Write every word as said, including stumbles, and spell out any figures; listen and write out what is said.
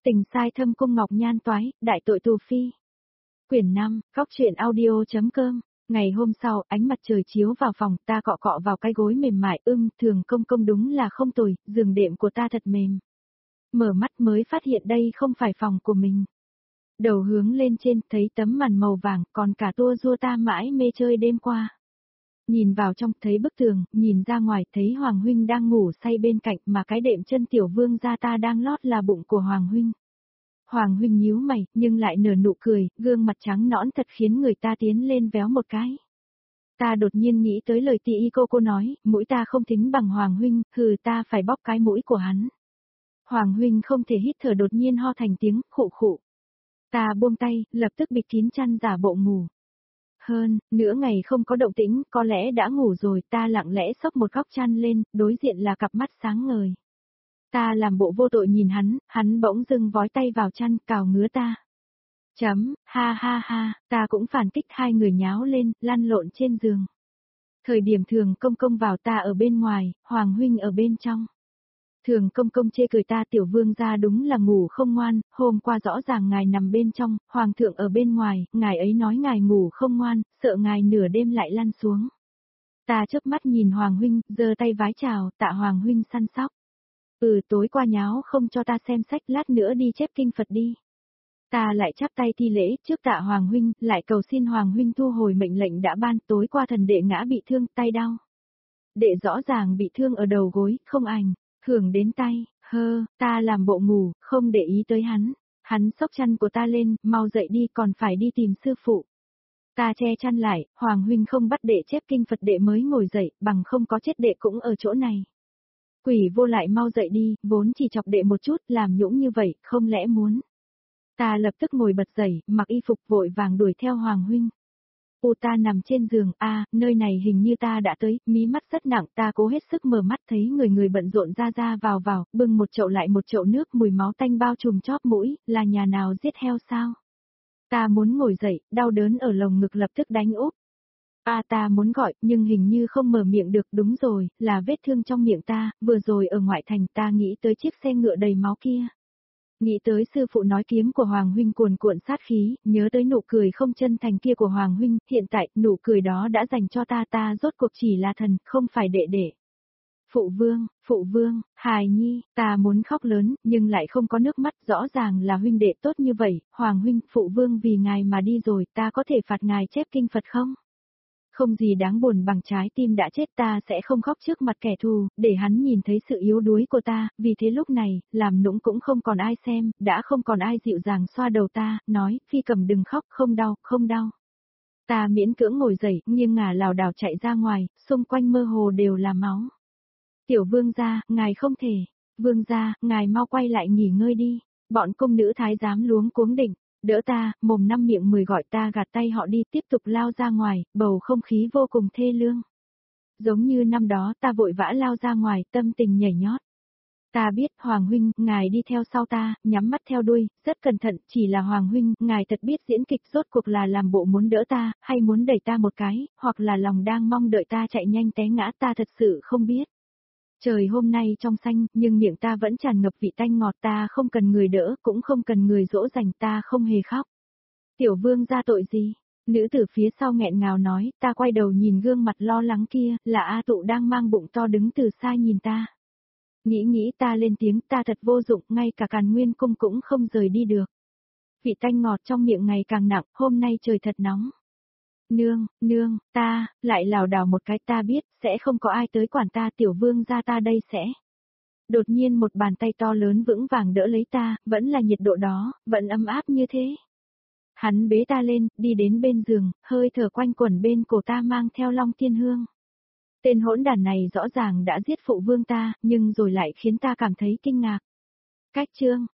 Tình sai thâm cung ngọc nhan toái, đại tội tù phi. Quyển năm, Cóc truyện audio.com. Ngày hôm sau, ánh mặt trời chiếu vào phòng, ta cọ cọ vào cái gối mềm mại, ưm, thường công công đúng là không tồi, giường đệm của ta thật mềm. Mở mắt mới phát hiện đây không phải phòng của mình. Đầu hướng lên trên, thấy tấm màn màu vàng, còn cả tua rua ta mãi mê chơi đêm qua. Nhìn vào trong, thấy bức tường, nhìn ra ngoài, thấy Hoàng huynh đang ngủ say bên cạnh, mà cái đệm chân tiểu vương gia ta đang lót là bụng của Hoàng huynh. Hoàng huynh nhíu mày, nhưng lại nở nụ cười, gương mặt trắng nõn thật khiến người ta tiến lên véo một cái. Ta đột nhiên nghĩ tới lời tỷ y cô cô nói, mũi ta không thính bằng Hoàng huynh, hừ, ta phải bóp cái mũi của hắn. Hoàng huynh không thể hít thở, đột nhiên ho thành tiếng khụ khụ. Ta buông tay, lập tức bịt kín chăn giả bộ ngủ. Hơn, nửa ngày không có động tĩnh, có lẽ đã ngủ rồi, ta lặng lẽ xốc một góc chăn lên, đối diện là cặp mắt sáng ngời. Ta làm bộ vô tội nhìn hắn, hắn bỗng dưng vói tay vào chăn, cào ngứa ta. Chấm, ha ha ha, ta cũng phản kích, hai người nháo lên, lăn lộn trên giường. Thời điểm thường công công vào, ta ở bên ngoài, Hoàng huynh ở bên trong. Thường công công chê cười ta, tiểu vương gia đúng là ngủ không ngoan, hôm qua rõ ràng ngài nằm bên trong, hoàng thượng ở bên ngoài, ngài ấy nói ngài ngủ không ngoan, sợ ngài nửa đêm lại lăn xuống. Ta chớp mắt nhìn Hoàng huynh, giơ tay vái chào, tạ Hoàng huynh săn sóc. Ừ, tối qua nháo không cho ta xem sách, lát nữa đi chép kinh Phật đi. Ta lại chắp tay thi lễ trước tạ Hoàng huynh, lại cầu xin Hoàng huynh thu hồi mệnh lệnh đã ban, tối qua thần đệ ngã bị thương, tay đau. Đệ rõ ràng bị thương ở đầu gối, không ảnh hưởng đến tay, hơ, ta làm bộ ngủ, không để ý tới hắn. Hắn xốc chăn của ta lên, mau dậy đi, còn phải đi tìm sư phụ. Ta che chăn lại, Hoàng huynh không bắt đệ chép kinh Phật, đệ mới ngồi dậy, bằng không có chết đệ cũng ở chỗ này. Quỷ vô lại mau dậy đi, vốn chỉ chọc đệ một chút, làm nhũng như vậy, không lẽ muốn. Ta lập tức ngồi bật dậy, mặc y phục vội vàng đuổi theo Hoàng huynh. U, ta nằm trên giường, a, à, nơi này hình như ta đã tới, mí mắt rất nặng, ta cố hết sức mở mắt thấy người người bận rộn ra ra vào vào, bưng một chậu lại một chậu nước, mùi máu tanh bao trùm chóp mũi, là nhà nào giết heo sao? Ta muốn ngồi dậy, đau đớn ở lồng ngực lập tức đánh úp. A à, ta muốn gọi, nhưng hình như không mở miệng được, đúng rồi, là vết thương trong miệng ta, vừa rồi ở ngoại thành ta nghĩ tới chiếc xe ngựa đầy máu kia. Nghĩ tới sư phụ nói kiếm của Hoàng huynh cuồn cuộn sát khí, nhớ tới nụ cười không chân thành kia của Hoàng huynh, hiện tại, nụ cười đó đã dành cho ta, ta rốt cuộc chỉ là thần, không phải đệ đệ. Phụ vương, phụ vương, hài nhi, ta muốn khóc lớn, nhưng lại không có nước mắt, rõ ràng là huynh đệ tốt như vậy, Hoàng huynh, phụ vương vì ngài mà đi rồi, ta có thể phạt ngài chép kinh Phật không? Không gì đáng buồn bằng trái tim đã chết, ta sẽ không khóc trước mặt kẻ thù, để hắn nhìn thấy sự yếu đuối của ta, vì thế lúc này, làm nũng cũng không còn ai xem, đã không còn ai dịu dàng xoa đầu ta, nói, Phi Cầm đừng khóc, không đau, không đau. Ta miễn cưỡng ngồi dậy, nghiêng ngả lảo đảo chạy ra ngoài, xung quanh mơ hồ đều là máu. Tiểu vương gia, ngài không thể, vương gia, ngài mau quay lại nghỉ ngơi đi, bọn công nữ thái giám luống cuống đỉnh. Đỡ ta, mồm năm miệng mười gọi ta gạt tay họ đi, tiếp tục lao ra ngoài, bầu không khí vô cùng thê lương. Giống như năm đó ta vội vã lao ra ngoài, tâm tình nhảy nhót. Ta biết, Hoàng huynh, ngài đi theo sau ta, nhắm mắt theo đuôi, rất cẩn thận, chỉ là Hoàng huynh, ngài thật biết diễn kịch, rốt cuộc là làm bộ muốn đỡ ta, hay muốn đẩy ta một cái, hoặc là lòng đang mong đợi ta chạy nhanh té ngã, ta thật sự không biết. Trời hôm nay trong xanh, nhưng miệng ta vẫn tràn ngập vị tanh ngọt, ta không cần người đỡ, cũng không cần người dỗ dành, ta không hề khóc. Tiểu vương ra tội gì? Nữ tử phía sau nghẹn ngào nói, ta quay đầu nhìn gương mặt lo lắng kia, là A Tụ đang mang bụng to đứng từ xa nhìn ta. Nghĩ nghĩ ta lên tiếng, ta thật vô dụng, ngay cả Càn Nguyên cung cũng không rời đi được. Vị tanh ngọt trong miệng ngày càng nặng, hôm nay trời thật nóng. Nương, nương, ta, lại lảo đảo một cái, ta biết, sẽ không có ai tới quản ta, tiểu vương gia ta đây sẽ. Đột nhiên một bàn tay to lớn vững vàng đỡ lấy ta, vẫn là nhiệt độ đó, vẫn ấm áp như thế. Hắn bế ta lên, đi đến bên giường, hơi thở quanh quẩn bên cổ ta mang theo long thiên hương. Tên hỗn đản này rõ ràng đã giết phụ vương ta, nhưng rồi lại khiến ta cảm thấy kinh ngạc. Cách chương